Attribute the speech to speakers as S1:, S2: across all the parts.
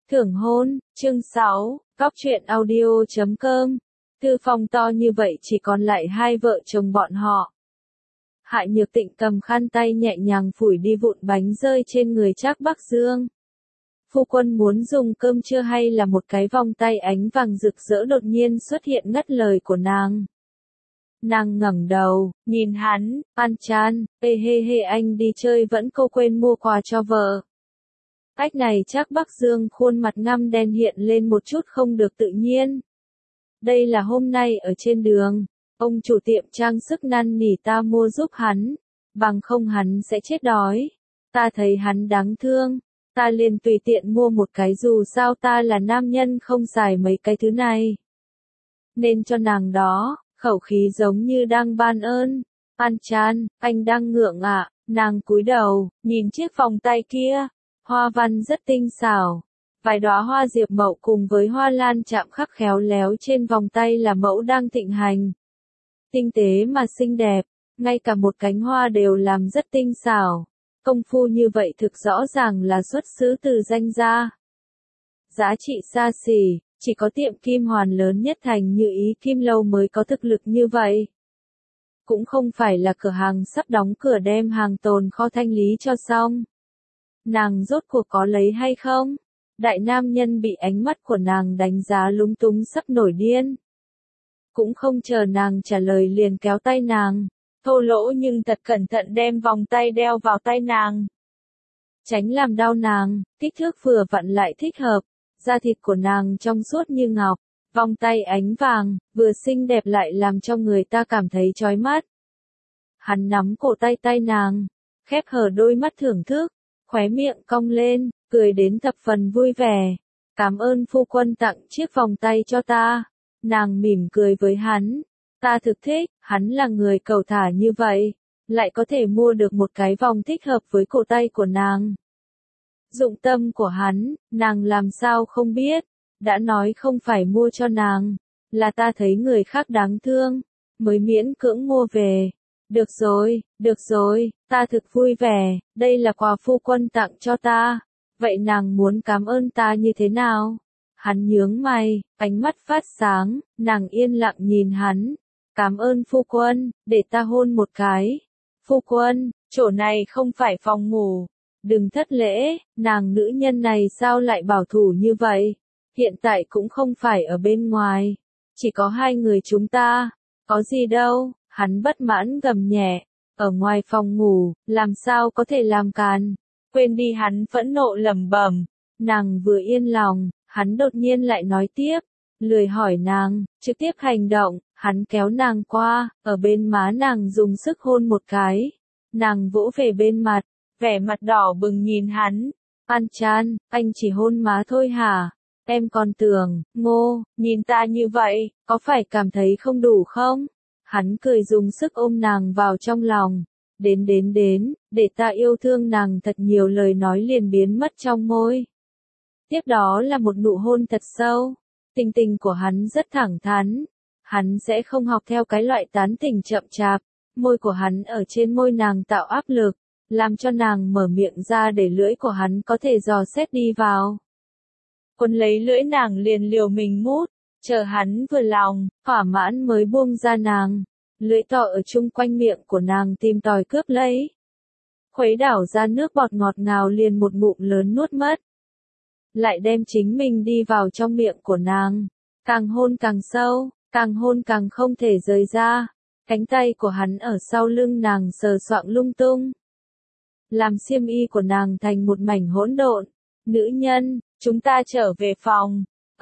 S1: Thưởng hôn, chương 6, Góc truyện audio.com. Thư phòng to như vậy chỉ còn lại hai vợ chồng bọn họ. Hạ Nhược Tịnh cầm khăn tay nhẹ nhàng phủi đi vụn bánh rơi trên người Trác Bắc Dương. Phu quân muốn dùng cơm trưa hay là một cái vòng tay ánh vàng rực rỡ đột nhiên xuất hiện ngắt lời của nàng. Nàng ngẩng đầu, nhìn hắn, An Chan, ê hê hê anh đi chơi vẫn cô quên mua quà cho vợ. Cách này Trác Bắc Dương khuôn mặt ngăm đen hiện lên một chút không được tự nhiên. Đây là hôm nay ở trên đường, ông chủ tiệm trang sức năn nỉ ta mua giúp hắn, bằng không hắn sẽ chết đói. Ta thấy hắn đáng thương, ta liền tùy tiện mua một cái dù sao ta là nam nhân không xài mấy cái thứ này. Nên cho nàng đó, khẩu khí giống như đang ban ơn. An Chan, anh đang ngượng ạ, nàng cúi đầu, nhìn chiếc vòng tay kia. Hoa văn rất tinh xảo, vài đóa hoa diệp mậu cùng với hoa lan chạm khắc khéo léo trên vòng tay là mẫu đang thịnh hành. Tinh tế mà xinh đẹp, ngay cả một cánh hoa đều làm rất tinh xảo. Công phu như vậy thực rõ ràng là xuất xứ từ danh gia. Giá trị xa xỉ, chỉ có tiệm kim hoàn lớn nhất thành Như Ý Kim Lâu mới có thực lực như vậy. Cũng không phải là cửa hàng sắp đóng cửa đem hàng tồn kho thanh lý cho xong. Nàng rốt cuộc có lấy hay không? Đại nam nhân bị ánh mắt của nàng đánh giá lúng túng sắp nổi điên. Cũng không chờ nàng trả lời liền kéo tay nàng, thô lỗ nhưng thật cẩn thận đem vòng tay đeo vào tay nàng. Tránh làm đau nàng, kích thước vừa vặn lại thích hợp, da thịt của nàng trong suốt như ngọc, vòng tay ánh vàng, vừa xinh đẹp lại làm cho người ta cảm thấy chói mắt. Hắn nắm cổ tay nàng, khép hờ đôi mắt thưởng thức. Khóe miệng cong lên, cười đến thập phần vui vẻ. Cảm ơn phu quân tặng chiếc vòng tay cho ta. Nàng mỉm cười với hắn. Ta thực thích, hắn là người cầu thả như vậy. Lại có thể mua được một cái vòng thích hợp với cổ tay của nàng. Dụng tâm của hắn, nàng làm sao không biết. Đã nói không phải mua cho nàng. Là ta thấy người khác đáng thương. Mới miễn cưỡng mua về. Được rồi, ta thực vui vẻ, đây là quà phu quân tặng cho ta. Vậy nàng muốn cảm ơn ta như thế nào? Hắn nhướng mày, ánh mắt phát sáng, nàng yên lặng nhìn hắn. Cảm ơn phu quân, để ta hôn một cái. Phu quân, chỗ này không phải phòng ngủ. Đừng thất lễ, nàng nữ nhân này sao lại bảo thủ như vậy? Hiện tại cũng không phải ở bên ngoài. Chỉ có hai người chúng ta. Có gì đâu. Hắn bất mãn gầm nhẹ, ở ngoài phòng ngủ, làm sao có thể làm càn. Quên đi hắn phẫn nộ lẩm bẩm. Nàng vừa yên lòng, hắn đột nhiên lại nói tiếp, lười hỏi nàng, trực tiếp hành động, hắn kéo nàng qua, ở bên má nàng dùng sức hôn một cái. Nàng vỗ về bên mặt, vẻ mặt đỏ bừng nhìn hắn. An Chan, anh chỉ hôn má thôi hả? Em còn tưởng, Ngô, nhìn ta như vậy, có phải cảm thấy không đủ không? Hắn cười dùng sức ôm nàng vào trong lòng. Đến, để ta yêu thương nàng thật nhiều lời nói liền biến mất trong môi. Tiếp đó là một nụ hôn thật sâu. Tình của hắn rất thẳng thắn. Hắn sẽ không học theo cái loại tán tỉnh chậm chạp. Môi của hắn ở trên môi nàng tạo áp lực, làm cho nàng mở miệng ra để lưỡi của hắn có thể dò xét đi vào. Quân lấy lưỡi nàng liền liều mình mút. Chờ hắn vừa lòng, thỏa mãn mới buông ra nàng. Lưỡi to ở chung quanh miệng của nàng tìm tòi cướp lấy. Khuấy đảo ra nước bọt ngọt ngào liền một ngụm lớn nuốt mất. Lại đem chính mình đi vào trong miệng của nàng. Càng hôn càng sâu, càng hôn càng không thể rời ra. Cánh tay của hắn ở sau lưng nàng sờ soạng lung tung. Làm xiêm y của nàng thành một mảnh hỗn độn. Nữ nhân, chúng ta trở về phòng.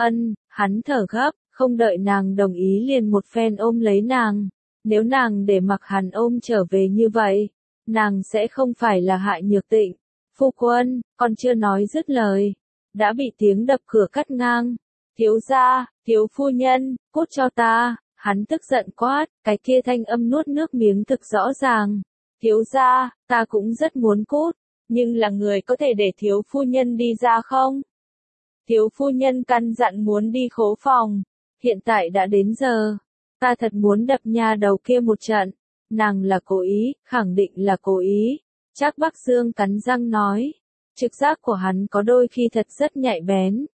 S1: Hắn thở gấp, không đợi nàng đồng ý liền một phen ôm lấy nàng. Nếu nàng để mặc hắn ôm trở về như vậy, nàng sẽ không phải là Hạ Nhược Tịnh. Phu quân, còn chưa nói dứt lời, đã bị tiếng đập cửa cắt ngang. Thiếu gia, thiếu phu nhân, cút cho ta. Hắn tức giận quát, cái kia thanh âm nuốt nước miếng thực rõ ràng. Thiếu gia, ta cũng rất muốn cút, nhưng là người có thể để thiếu phu nhân đi ra không? Thiếu phu nhân căn dặn muốn đi khố phòng. Hiện tại đã đến giờ. Ta thật muốn đập nhà đầu kia một trận. Nàng là cố ý, khẳng định là cố ý. Trác Bắc Dương cắn răng nói. Trực giác của hắn có đôi khi thật rất nhạy bén.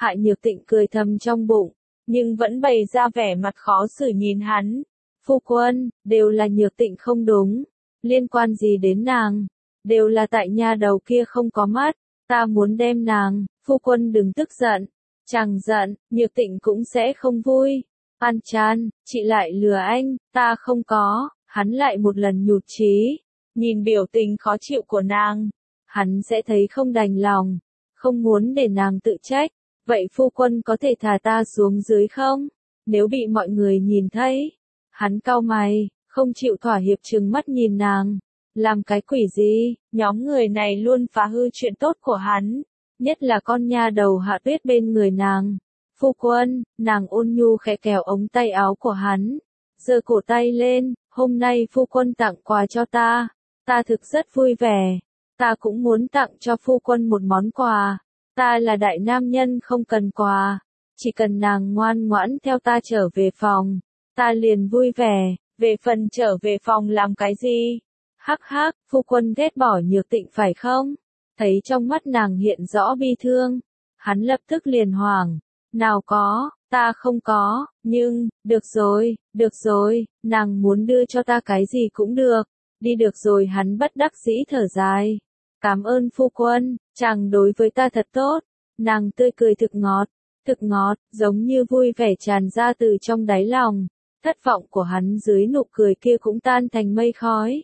S1: Hại Nhược Tịnh cười thầm trong bụng, nhưng vẫn bày ra vẻ mặt khó xử nhìn hắn. Phu quân, đều là Nhược Tịnh không đúng, liên quan gì đến nàng, đều là tại nha đầu kia không có mắt, ta muốn đem nàng, phu quân đừng tức giận, chẳng giận, Nhược Tịnh cũng sẽ không vui. An Chan, chị lại lừa anh, ta không có, hắn lại một lần nhụt chí, nhìn biểu tình khó chịu của nàng, hắn sẽ thấy không đành lòng, không muốn để nàng tự trách. Vậy phu quân có thể thả ta xuống dưới không? Nếu bị mọi người nhìn thấy. Hắn cau mày, không chịu thỏa hiệp trừng mắt nhìn nàng. Làm cái quỷ gì? Nhóm người này luôn phá hư chuyện tốt của hắn. Nhất là con nha đầu Hạ Tuyết bên người nàng. Phu quân, nàng ôn nhu khẽ kéo ống tay áo của hắn. Giơ cổ tay lên, hôm nay phu quân tặng quà cho ta. Ta thực rất vui vẻ. Ta cũng muốn tặng cho phu quân một món quà. Ta là đại nam nhân không cần quà, chỉ cần nàng ngoan ngoãn theo ta trở về phòng, ta liền vui vẻ. Về phần trở về phòng làm cái gì? Hắc hắc, phu quân ghét bỏ Nhược Tịnh phải không? Thấy trong mắt nàng hiện rõ bi thương, hắn lập tức liền hoảng. Nào có, ta không có, nhưng, được rồi, nàng muốn đưa cho ta cái gì cũng được. Đi được rồi, hắn bất đắc dĩ thở dài. Cảm ơn phu quân, chàng đối với ta thật tốt. Nàng tươi cười thực ngọt, giống như vui vẻ tràn ra từ trong đáy lòng. Thất vọng của hắn dưới nụ cười kia cũng tan thành mây khói.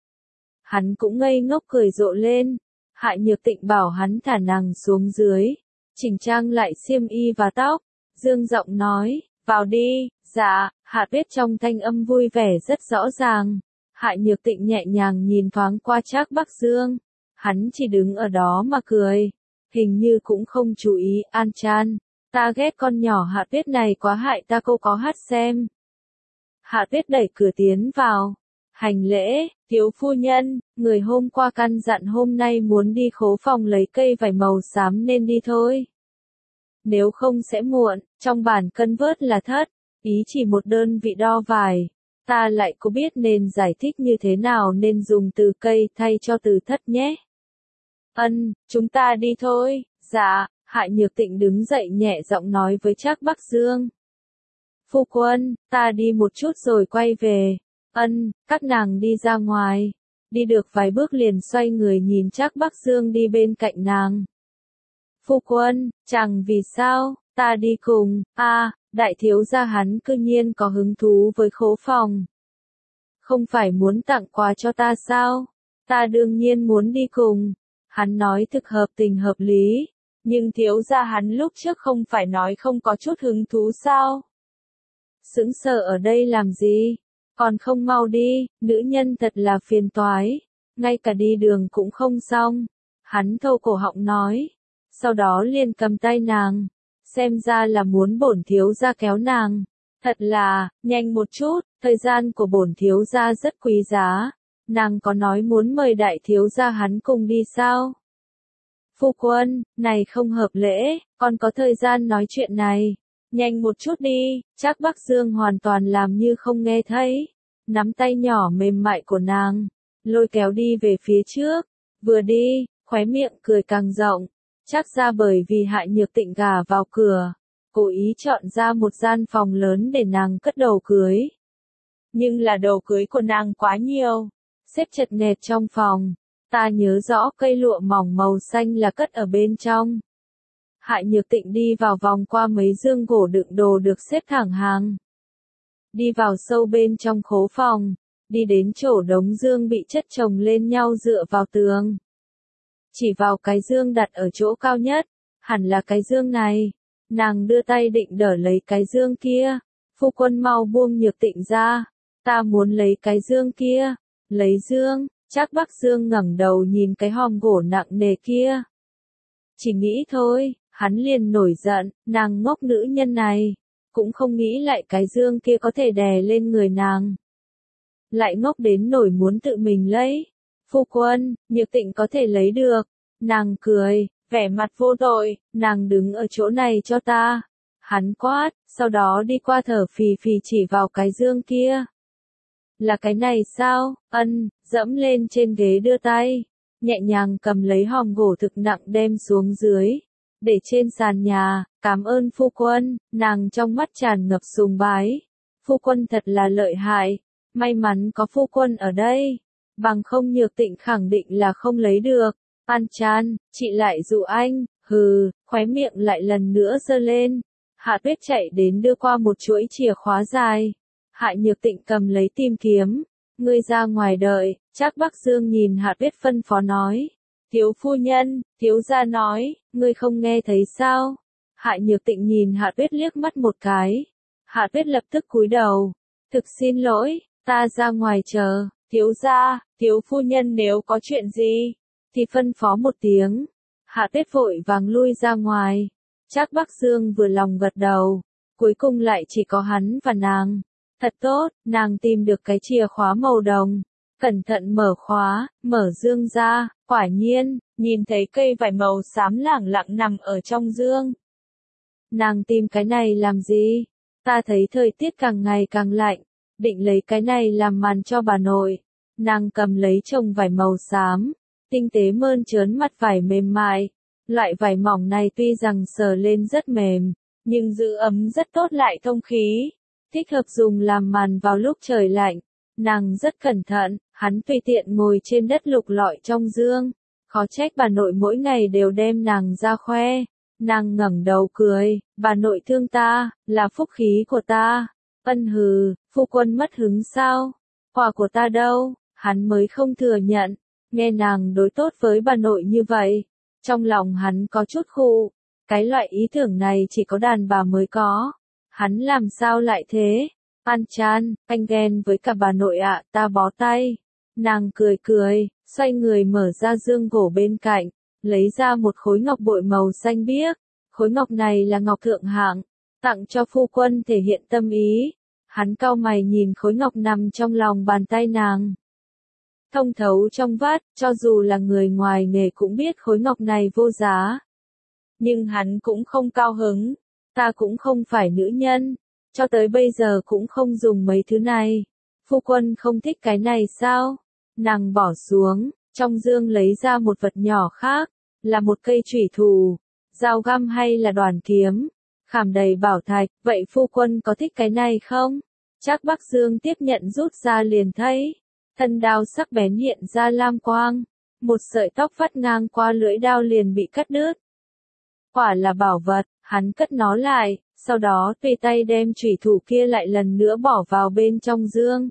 S1: Hắn cũng ngây ngốc cười rộ lên. Hại Nhược Tịnh bảo hắn thả nàng xuống dưới, chỉnh trang lại xiêm y và tóc. Dương giọng nói, vào đi. Dạ, Hạ Tuyết trong thanh âm vui vẻ rất rõ ràng. Hại Nhược Tịnh nhẹ nhàng nhìn thoáng qua Trác Bắc Dương. Hắn chỉ đứng ở đó mà cười, hình như cũng không chú ý. An Chan, ta ghét con nhỏ Hạ Tuyết này quá, hại ta, cô có hát xem. Hạ Tuyết đẩy cửa tiến vào, hành lễ, thiếu phu nhân, người hôm qua căn dặn hôm nay muốn đi khố phòng lấy cây vải màu xám nên đi thôi. Nếu không sẽ muộn, trong bản cân vớt là thất, ý chỉ một đơn vị đo vải. Ta lại có biết nên giải thích như thế nào nên dùng từ cây thay cho từ thất nhé. Chúng ta đi thôi. Dạ, Hại Nhược Tịnh đứng dậy nhẹ giọng nói với Trác Bắc Dương. Phu quân, ta đi một chút rồi quay về. Các nàng đi ra ngoài. Đi được vài bước liền xoay người nhìn Trác Bắc Dương đi bên cạnh nàng. Phu quân, chẳng vì sao, ta đi cùng. Đại thiếu gia hắn cư nhiên có hứng thú với khố phòng. Không phải muốn tặng quà cho ta sao? Ta đương nhiên muốn đi cùng. Hắn nói thực hợp tình hợp lý, nhưng thiếu gia hắn lúc trước không phải nói không có chút hứng thú sao? Sững sờ ở đây làm gì? Còn không mau đi, nữ nhân thật là phiền toái, ngay cả đi đường cũng không xong. Hắn thâu cổ họng nói, sau đó liền cầm tay nàng, xem ra là muốn bổn thiếu gia kéo nàng. Thật là, nhanh một chút, thời gian của bổn thiếu gia rất quý giá. Nàng có nói muốn mời đại thiếu gia hắn cùng đi sao? Phu quân, này không hợp lễ, còn có thời gian nói chuyện này. Nhanh một chút đi. Trác Bắc Dương hoàn toàn làm như không nghe thấy. Nắm tay nhỏ mềm mại của nàng, lôi kéo đi về phía trước. Vừa đi, khóe miệng cười càng rộng. Chắc ra bởi vì Hại Nhược Tịnh gả vào cửa, cố ý chọn ra một gian phòng lớn để nàng cất đồ cưới. Nhưng là đồ cưới của nàng quá nhiều, xếp chật nẹp trong phòng. Ta nhớ rõ cây lụa mỏng màu xanh là cất ở bên trong. Hại Nhược Tịnh đi vào vòng qua mấy dương gỗ đựng đồ được xếp thẳng hàng. Đi vào sâu bên trong khố phòng, đi đến chỗ đống dương bị chất chồng lên nhau dựa vào tường. Chỉ vào cái dương đặt ở chỗ cao nhất, hẳn là cái dương này. Nàng đưa tay định đỡ lấy cái dương kia. Phu quân mau buông Nhược Tịnh ra. Ta muốn lấy cái dương kia. Lấy dương. Trác Bắc Dương ngẩng đầu nhìn cái hòm gỗ nặng nề kia. Chỉ nghĩ thôi, hắn liền nổi giận, nàng ngốc nữ nhân này, cũng không nghĩ lại cái dương kia có thể đè lên người nàng. Lại ngốc đến nổi muốn tự mình lấy. Phu quân, Nhược Tịnh có thể lấy được. Nàng cười, vẻ mặt vô tội, nàng đứng ở chỗ này cho ta. Hắn quát, sau đó đi qua thở phì phì chỉ vào cái dương kia. Là cái này sao? Dẫm lên trên ghế đưa tay, nhẹ nhàng cầm lấy hòm gỗ thực nặng đem xuống dưới. để trên sàn nhà, cảm ơn phu quân, nàng trong mắt tràn ngập sùng bái. Phu quân thật là lợi hại, may mắn có phu quân ở đây, bằng không Nhược Tịnh khẳng định là không lấy được. An Chan, chị lại dụ anh, hừ, khóe miệng lại lần nữa giơ lên. Hạ Tuyết chạy đến đưa qua một chuỗi chìa khóa dài. Hạ Nhược Tịnh cầm lấy tìm kiếm, ngươi ra ngoài đợi. Trác Bắc Dương nhìn Hạ Tuyết phân phó nói. Thiếu phu nhân, thiếu gia nói, ngươi không nghe thấy sao? Hạ Nhược Tịnh nhìn Hạ Tuyết liếc mắt một cái. Hạ Tuyết lập tức cúi đầu. Thực xin lỗi, ta ra ngoài chờ, thiếu gia, thiếu phu nhân nếu có chuyện gì, thì phân phó một tiếng. Hạ Tuyết vội vàng lui ra ngoài. Trác Bắc Dương vừa lòng gật đầu. Cuối cùng lại chỉ có hắn và nàng. Thật tốt, nàng tìm được cái chìa khóa màu đồng. Cẩn thận mở khóa, mở dương ra, quả nhiên, nhìn thấy cây vải màu xám lẳng lặng nằm ở trong dương. Nàng tìm cái này làm gì? Ta thấy thời tiết càng ngày càng lạnh, định lấy cái này làm màn cho bà nội. Nàng cầm lấy chồng vải màu xám, tinh tế mơn trớn mặt vải mềm mại. Loại vải mỏng này tuy rằng sờ lên rất mềm, nhưng giữ ấm rất tốt lại thông khí, thích hợp dùng làm màn vào lúc trời lạnh. Nàng rất cẩn thận, hắn tùy tiện ngồi trên đất lục lọi trong dương. Khó trách bà nội mỗi ngày đều đem nàng ra khoe. Nàng ngẩng đầu cười, bà nội thương ta, là phúc khí của ta. Ân hừ, phu quân mất hứng sao? Quà của ta đâu? Hắn mới không thừa nhận. Nghe nàng đối tốt với bà nội như vậy, trong lòng hắn có chút khụ. Cái loại ý tưởng này chỉ có đàn bà mới có. Hắn làm sao lại thế? An Chan, anh ghen với cả bà nội ạ, ta bó tay. Nàng cười cười, xoay người mở ra dương gỗ bên cạnh, lấy ra một khối ngọc bội màu xanh biếc. Khối ngọc này là ngọc thượng hạng, tặng cho phu quân thể hiện tâm ý. Hắn cau mày nhìn khối ngọc nằm trong lòng bàn tay nàng. Thông thấu trong vắt, cho dù là người ngoài nghề cũng biết khối ngọc này vô giá. Nhưng hắn cũng không cao hứng, ta cũng không phải nữ nhân, cho tới bây giờ cũng không dùng mấy thứ này. Phu quân không thích cái này sao? Nàng bỏ xuống, trong dương lấy ra một vật nhỏ khác, là một cây chủy thủ, dao găm hay là đoàn kiếm, khảm đầy bảo thạch, vậy phu quân có thích cái này không? Trác Bắc Dương tiếp nhận rút ra liền thấy, thân đao sắc bén hiện ra lam quang, một sợi tóc vắt ngang qua lưỡi đao liền bị cắt đứt. Quả là bảo vật, hắn cất nó lại, sau đó tùy tay đem chủy thủ kia lại lần nữa bỏ vào bên trong dương.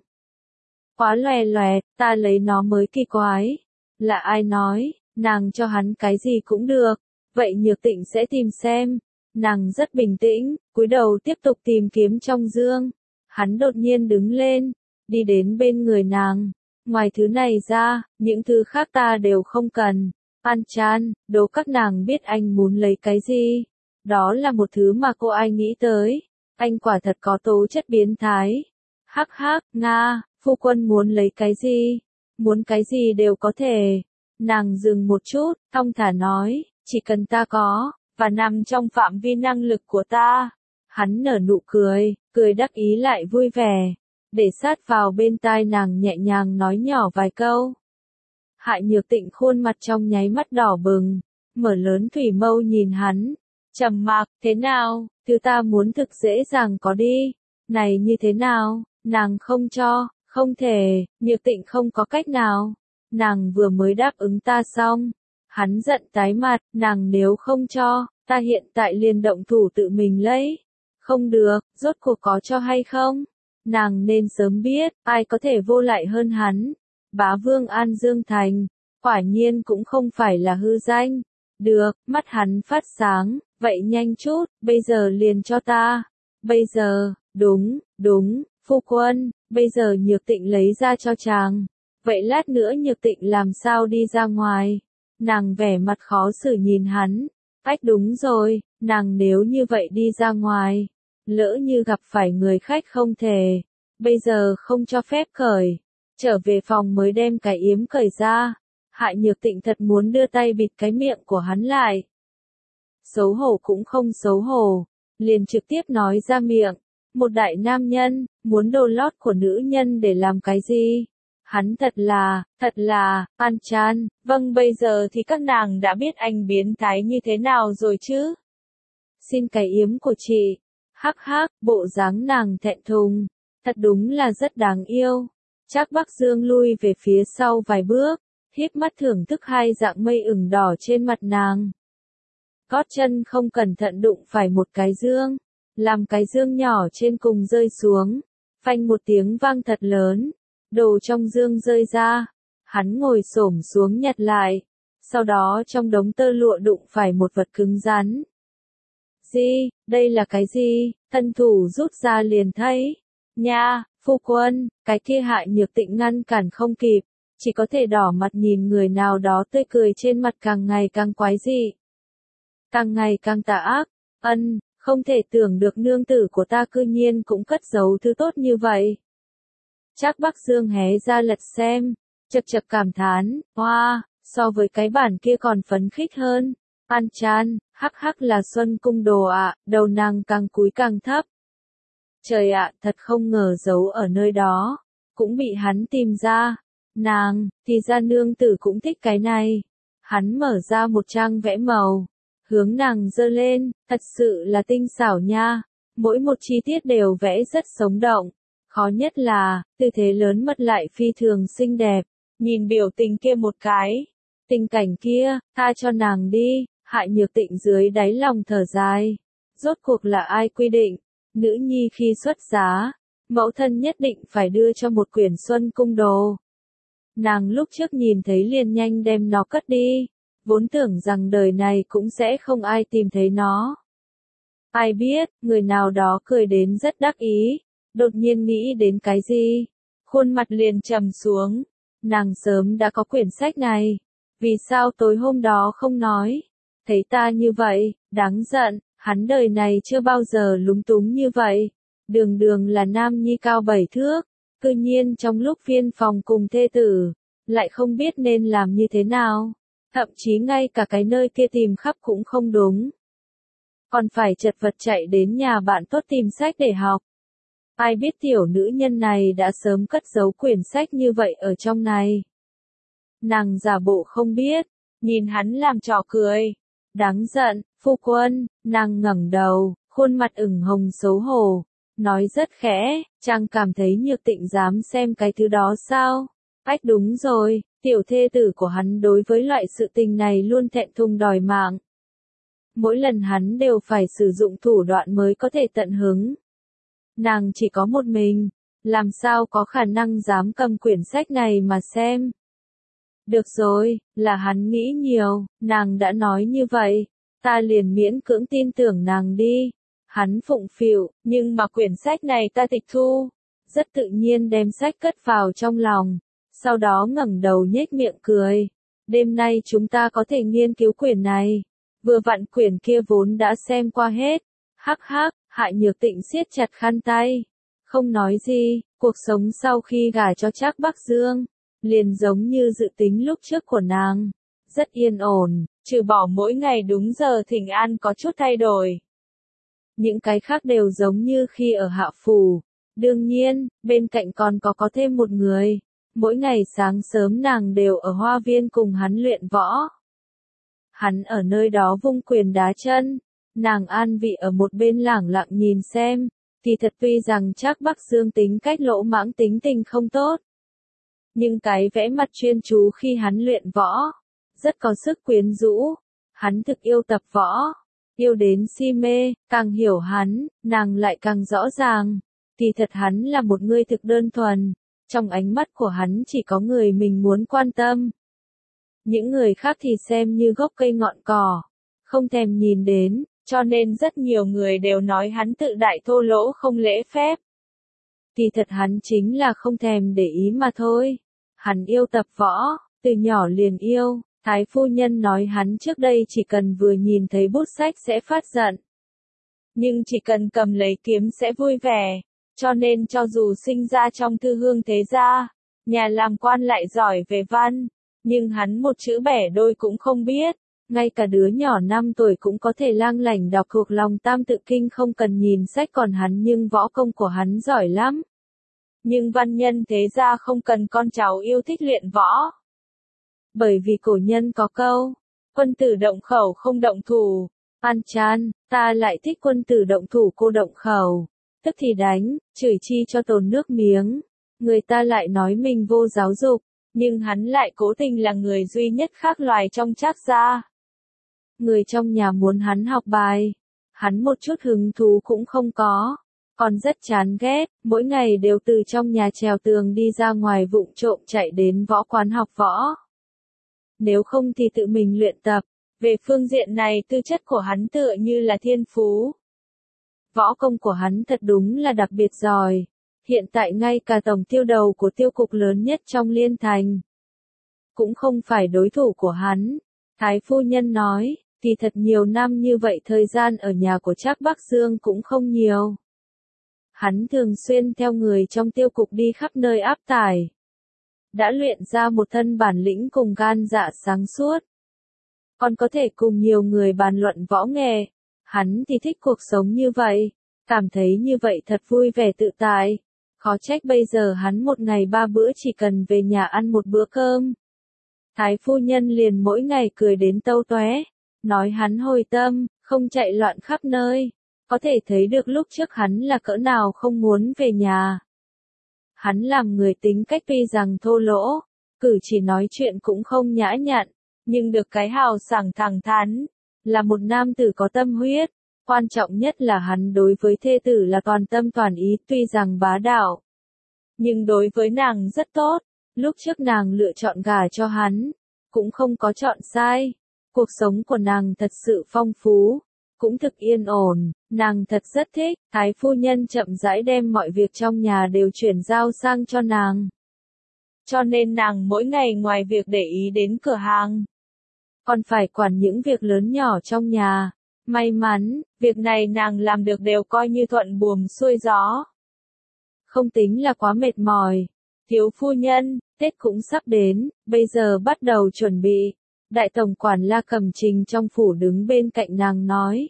S1: Quá lòe loẹt, ta lấy nó mới kỳ quái. Là ai nói, nàng cho hắn cái gì cũng được, vậy Nhược Tịnh sẽ tìm xem. Nàng rất bình tĩnh, cúi đầu tiếp tục tìm kiếm trong dương. Hắn đột nhiên đứng lên, đi đến bên người nàng. Ngoài thứ này ra, những thứ khác ta đều không cần. An Chan, đố các nàng biết anh muốn lấy cái gì? Đó là một thứ mà cô ai nghĩ tới. Anh quả thật có tố chất biến thái. Hắc hắc, Nga, phu quân muốn lấy cái gì? Muốn cái gì đều có thể. Nàng dừng một chút, thong thả nói, chỉ cần ta có, và nằm trong phạm vi năng lực của ta. Hắn nở nụ cười, cười đắc ý lại vui vẻ. Để sát vào bên tai nàng nhẹ nhàng nói nhỏ vài câu. Hạ Nhược Tịnh khuôn mặt trong nháy mắt đỏ bừng, mở lớn thủy mâu nhìn hắn. Trầm mặc, thế nào, thứ ta muốn thực dễ dàng có đi. Này như thế nào, nàng không cho, không thể, Nhược Tịnh không có cách nào. Nàng vừa mới đáp ứng ta xong. Hắn giận tái mặt, nàng nếu không cho, ta hiện tại liền động thủ tự mình lấy. Không được, rốt cuộc có cho hay không? Nàng nên sớm biết, ai có thể vô lại hơn hắn. Bá vương An Dương Thành, quả nhiên cũng không phải là hư danh. Được, mắt hắn phát sáng, vậy nhanh chút, bây giờ liền cho ta. Bây giờ, đúng, phu quân, bây giờ Nhược Tịnh lấy ra cho chàng. Vậy lát nữa Nhược Tịnh làm sao đi ra ngoài? Nàng vẻ mặt khó xử nhìn hắn. Ách đúng rồi, nàng nếu như vậy đi ra ngoài, lỡ như gặp phải người khách không thể, bây giờ không cho phép cởi. Trở về phòng mới đem cái yếm cởi ra. Hạ Nhược Tịnh thật muốn đưa tay bịt cái miệng của hắn lại. Xấu hổ cũng không xấu hổ, liền trực tiếp nói ra miệng. Một đại nam nhân, muốn đồ lót của nữ nhân để làm cái gì? Hắn thật là, An Chan, vâng bây giờ thì các nàng đã biết anh biến thái như thế nào rồi chứ? Xin cái yếm của chị. Hắc hắc, bộ dáng nàng thẹn thùng, thật đúng là rất đáng yêu. Trác Bắc Dương lui về phía sau vài bước, híp mắt thưởng thức hai dạng mây ửng đỏ trên mặt nàng. Gót chân không cẩn thận đụng phải một cái dương, làm cái dương nhỏ trên cùng rơi xuống, phanh một tiếng vang thật lớn, đồ trong dương rơi ra, hắn ngồi xổm xuống nhặt lại, sau đó trong đống tơ lụa đụng phải một vật cứng rắn. Gì, đây là cái gì? Thân thủ rút ra liền thấy. Nha, phu quân, cái kia Hại Nhược Tịnh ngăn cản không kịp, chỉ có thể đỏ mặt nhìn người nào đó tươi cười trên mặt càng ngày càng quái dị. Càng ngày càng tà ác, không thể tưởng được nương tử của ta cư nhiên cũng cất giấu thứ tốt như vậy. Trác Bắc Dương hé ra lật xem, chật chật cảm thán, wow, so với cái bản kia còn phấn khích hơn. An Chan, hắc hắc là Xuân Cung đồ ạ, đầu nàng càng cúi càng thấp. Trời ạ, thật không ngờ giấu ở nơi đó, cũng bị hắn tìm ra. Nàng, thì ra nương tử cũng thích cái này. Hắn mở ra một trang vẽ màu, hướng nàng giơ lên, thật sự là tinh xảo nha. Mỗi một chi tiết đều vẽ rất sống động. Khó nhất là, tư thế lớn mật lại phi thường xinh đẹp. Nhìn biểu tình kia một cái. Tình cảnh kia, tha cho nàng đi. Hại Nhược Tịnh dưới đáy lòng thở dài. Rốt cuộc là ai quy định, nữ nhi khi xuất giá, mẫu thân nhất định phải đưa cho một quyển Xuân Cung đồ. Nàng lúc trước nhìn thấy liền nhanh đem nó cất đi, vốn tưởng rằng đời này cũng sẽ không ai tìm thấy nó. Ai biết, người nào đó cười đến rất đắc ý, đột nhiên nghĩ đến cái gì, khuôn mặt liền trầm xuống. Nàng sớm đã có quyển sách này, vì sao tối hôm đó không nói? Thấy ta như vậy, đáng giận, hắn đời này chưa bao giờ lúng túng như vậy. Đường đường là nam nhi cao 7 thước, cư nhiên trong lúc phiên phòng cùng thê tử, lại không biết nên làm như thế nào. Thậm chí ngay cả cái nơi kia tìm khắp cũng không đúng. Còn phải chật vật chạy đến nhà bạn tốt tìm sách để học. Ai biết tiểu nữ nhân này đã sớm cất giấu quyển sách như vậy ở trong này. Nàng giả bộ không biết, nhìn hắn làm trò cười. Đáng giận, phu quân, nàng ngẩng đầu, khuôn mặt ửng hồng xấu hổ, nói rất khẽ, chàng cảm thấy Nhược Tịnh dám xem cái thứ đó sao? Ách đúng rồi, tiểu thê tử của hắn đối với loại sự tình này luôn thẹn thùng đòi mạng. Mỗi lần hắn đều phải sử dụng thủ đoạn mới có thể tận hứng. Nàng chỉ có một mình, làm sao có khả năng dám cầm quyển sách này mà xem? Được rồi, là hắn nghĩ nhiều, nàng đã nói như vậy, ta liền miễn cưỡng tin tưởng nàng đi. Hắn phụng phịu, nhưng mà quyển sách này ta tịch thu. Rất tự nhiên đem sách cất vào trong lòng, sau đó ngẩng đầu nhếch miệng cười. Đêm nay chúng ta có thể nghiên cứu quyển này. Vừa vặn quyển kia vốn đã xem qua hết. Hắc hắc, Hại Nhược Tịnh siết chặt khăn tay. Không nói gì, cuộc sống sau khi gả cho Trác Bắc Dương, liền giống như dự tính lúc trước của nàng. Rất yên ổn, trừ bỏ mỗi ngày đúng giờ thỉnh an có chút thay đổi. Những cái khác đều giống như khi ở Hạ Phủ. Đương nhiên, bên cạnh còn có thêm một người. Mỗi ngày sáng sớm nàng đều ở hoa viên cùng hắn luyện võ. Hắn ở nơi đó vung quyền đá chân. Nàng an vị ở một bên lẳng lặng nhìn xem. Thì thật tuy rằng Trác Bắc Dương tính cách lỗ mãng tính tình không tốt. Nhưng cái vẽ mặt chuyên chú khi hắn luyện võ, rất có sức quyến rũ. Hắn thực yêu tập võ, yêu đến si mê, càng hiểu hắn, nàng lại càng rõ ràng. Thì thật hắn là một người thực đơn thuần, trong ánh mắt của hắn chỉ có người mình muốn quan tâm. Những người khác thì xem như gốc cây ngọn cỏ, không thèm nhìn đến, cho nên rất nhiều người đều nói hắn tự đại thô lỗ không lễ phép. Thì thật hắn chính là không thèm để ý mà thôi. Hắn yêu tập võ, từ nhỏ liền yêu. Thái phu nhân nói hắn trước đây chỉ cần vừa nhìn thấy bút sách sẽ phát giận. Nhưng chỉ cần cầm lấy kiếm sẽ vui vẻ. Cho nên cho dù sinh ra trong thư hương thế gia, nhà làm quan lại giỏi về văn, nhưng hắn một chữ bẻ đôi cũng không biết. Ngay cả đứa nhỏ 5 tuổi cũng có thể lang lảnh đọc thuộc lòng Tam Tự Kinh không cần nhìn sách, còn hắn nhưng võ công của hắn giỏi lắm. Nhưng văn nhân thế gia không cần con cháu yêu thích luyện võ. Bởi vì cổ nhân có câu, quân tử động khẩu không động thủ. An chan, ta lại thích quân tử động thủ cô động khẩu. Tức thì đánh, chửi chi cho tồn nước miếng. Người ta lại nói mình vô giáo dục, nhưng hắn lại cố tình là người duy nhất khác loài trong Trác gia. Người trong nhà muốn hắn học bài, hắn một chút hứng thú cũng không có, còn rất chán ghét, mỗi ngày đều từ trong nhà trèo tường đi ra ngoài vụng trộm chạy đến võ quán học võ. Nếu không thì tự mình luyện tập, về phương diện này tư chất của hắn tựa như là thiên phú. Võ công của hắn thật đúng là đặc biệt giỏi, hiện tại ngay cả tổng tiêu đầu của tiêu cục lớn nhất trong Liên Thành cũng không phải đối thủ của hắn. Thái phu nhân nói, thì thật nhiều năm như vậy thời gian ở nhà của Trác Bắc Dương cũng không nhiều. Hắn thường xuyên theo người trong tiêu cục đi khắp nơi áp tải. Đã luyện ra một thân bản lĩnh cùng gan dạ sáng suốt. Còn có thể cùng nhiều người bàn luận võ nghệ. Hắn thì thích cuộc sống như vậy, cảm thấy như vậy thật vui vẻ tự tại. Khó trách bây giờ hắn một ngày 3 bữa chỉ cần về nhà ăn một bữa cơm. Thái phu nhân liền mỗi ngày cười đến tâu tóe, nói hắn hồi tâm, không chạy loạn khắp nơi. Có thể thấy được lúc trước hắn là cỡ nào không muốn về nhà. Hắn làm người tính cách tuy rằng thô lỗ, cử chỉ nói chuyện cũng không nhã nhặn, nhưng được cái hào sảng thẳng thắn, là một nam tử có tâm huyết. Quan trọng nhất là hắn đối với thê tử là toàn tâm toàn ý, tuy rằng bá đạo, nhưng đối với nàng rất tốt. Lúc trước nàng lựa chọn gả cho hắn, cũng không có chọn sai. Cuộc sống của nàng thật sự phong phú, cũng thực yên ổn, nàng thật rất thích. Thái phu nhân chậm rãi đem mọi việc trong nhà đều chuyển giao sang cho nàng. Cho nên nàng mỗi ngày ngoài việc để ý đến cửa hàng, còn phải quản những việc lớn nhỏ trong nhà. May mắn, việc này nàng làm được đều coi như thuận buồm xuôi gió. Không tính là quá mệt mỏi. Thiếu phu nhân, Tết cũng sắp đến, bây giờ bắt đầu chuẩn bị. Đại tổng quản La Cẩm Trình trong phủ đứng bên cạnh nàng nói.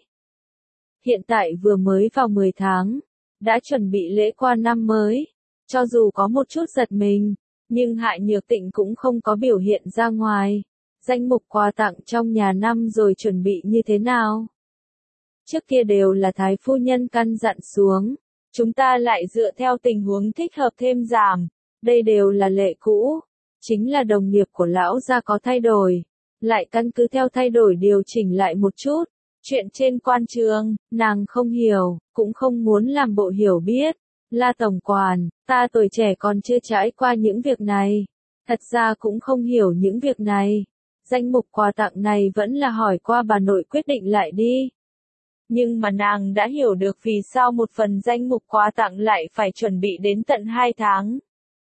S1: Hiện tại vừa mới vào 10 tháng, đã chuẩn bị lễ qua năm mới. Cho dù có một chút giật mình, nhưng Hạ Nhược Tịnh cũng không có biểu hiện ra ngoài. Danh mục quà tặng trong nhà năm rồi chuẩn bị như thế nào? Trước kia đều là thái phu nhân căn dặn xuống. Chúng ta lại dựa theo tình huống thích hợp thêm giảm. Đây đều là lệ cũ. Chính là đồng nghiệp của lão gia có thay đổi. Lại căn cứ theo thay đổi điều chỉnh lại một chút. Chuyện trên quan trường, nàng không hiểu, cũng không muốn làm bộ hiểu biết. La tổng quản, ta tuổi trẻ còn chưa trải qua những việc này. Thật ra cũng không hiểu những việc này. Danh mục quà tặng này vẫn là hỏi qua bà nội quyết định lại đi. Nhưng mà nàng đã hiểu được vì sao một phần danh mục quà tặng lại phải chuẩn bị đến tận 2 tháng.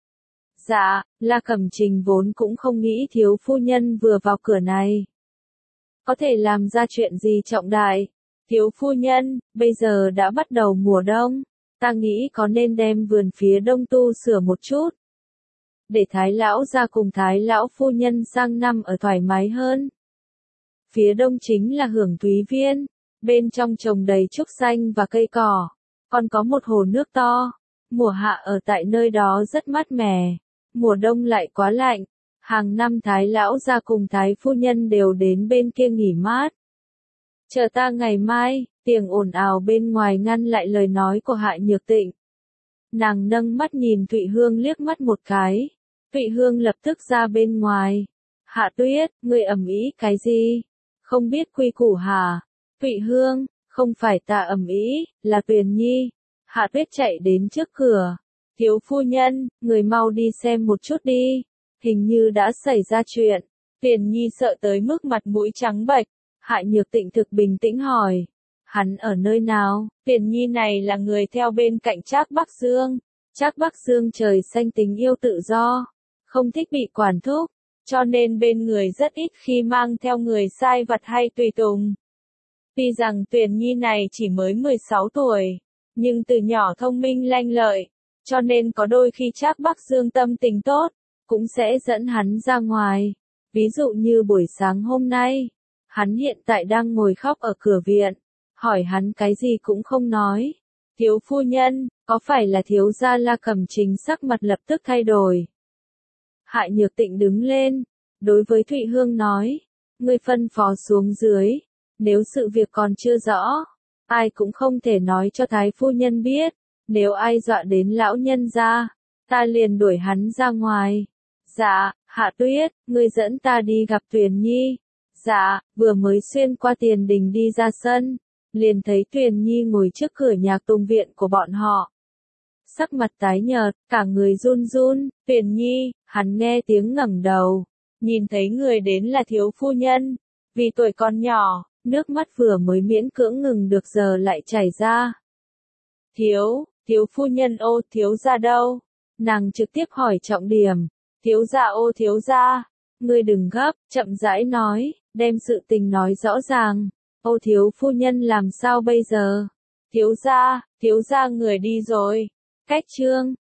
S1: Dạ, La Cẩm Trình vốn cũng không nghĩ thiếu phu nhân vừa vào cửa này có thể làm ra chuyện gì trọng đại. Thiếu phu nhân, bây giờ đã bắt đầu mùa đông, ta nghĩ có nên đem vườn phía đông tu sửa một chút. Để Thái lão ra cùng Thái lão phu nhân sang năm ở thoải mái hơn. Phía đông chính là Hưởng Thúy Viên, bên trong trồng đầy trúc xanh và cây cỏ, còn có một hồ nước to. Mùa hạ ở tại nơi đó rất mát mẻ, mùa đông lại quá lạnh. Hàng năm Thái lão gia cùng Thái phu nhân đều đến bên kia nghỉ mát. Chờ ta ngày mai, tiếng ồn ào bên ngoài ngăn lại lời nói của Hạ Nhược Tịnh. Nàng nâng mắt nhìn Thụy Hương liếc mắt một cái. Thụy Hương lập tức ra bên ngoài. Hạ Tuyết, ngươi ầm ĩ cái gì? Không biết quy củ hả? Thụy Hương, không phải ta ầm ĩ, là Tuyền Nhi. Hạ Tuyết chạy đến trước cửa. Thiếu phu nhân, người mau đi xem một chút đi. Hình như đã xảy ra chuyện. Tuyền Nhi sợ tới mức mặt mũi trắng bệch. Hạ Nhược Tịnh thực bình tĩnh hỏi. Hắn ở nơi nào? Tuyền Nhi này là người theo bên cạnh Trác Bắc Dương. Trác Bắc Dương trời xanh tình yêu tự do, không thích bị quản thúc, cho nên bên người rất ít khi mang theo người sai vặt hay tùy tùng. Tuy rằng Tuyền Nhi này chỉ mới 16 tuổi, nhưng từ nhỏ thông minh lanh lợi, cho nên có đôi khi Trác Bắc Dương tâm tình tốt, cũng sẽ dẫn hắn ra ngoài. Ví dụ như buổi sáng hôm nay, hắn hiện tại đang ngồi khóc ở cửa viện, hỏi hắn cái gì cũng không nói. Thiếu phu nhân, có phải là thiếu gia La Cầm Chính sắc mặt lập tức thay đổi. Hạ Nhược Tịnh đứng lên, đối với Thụy Hương nói, ngươi phân phó xuống dưới, nếu sự việc còn chưa rõ, ai cũng không thể nói cho Thái phu nhân biết, nếu ai dọa đến lão nhân gia, ta liền đuổi hắn ra ngoài. Dạ, Hạ Tuyết, ngươi dẫn ta đi gặp Tuyền Nhi. Dạ, vừa mới xuyên qua tiền đình đi ra sân, liền thấy Tuyền Nhi ngồi trước cửa nhà tùng viện của bọn họ. Sắc mặt tái nhợt, cả người run run, Tuyền Nhi, hắn nghe tiếng ngẩng đầu, nhìn thấy người đến là thiếu phu nhân, vì tuổi còn nhỏ, nước mắt vừa mới miễn cưỡng ngừng được giờ lại chảy ra. Thiếu phu nhân ô thiếu gia đâu? Nàng trực tiếp hỏi trọng điểm, thiếu gia ô thiếu gia, ngươi đừng gấp, chậm rãi nói, đem sự tình nói rõ ràng, ô thiếu phu nhân làm sao bây giờ? Thiếu gia người đi rồi. Cách chương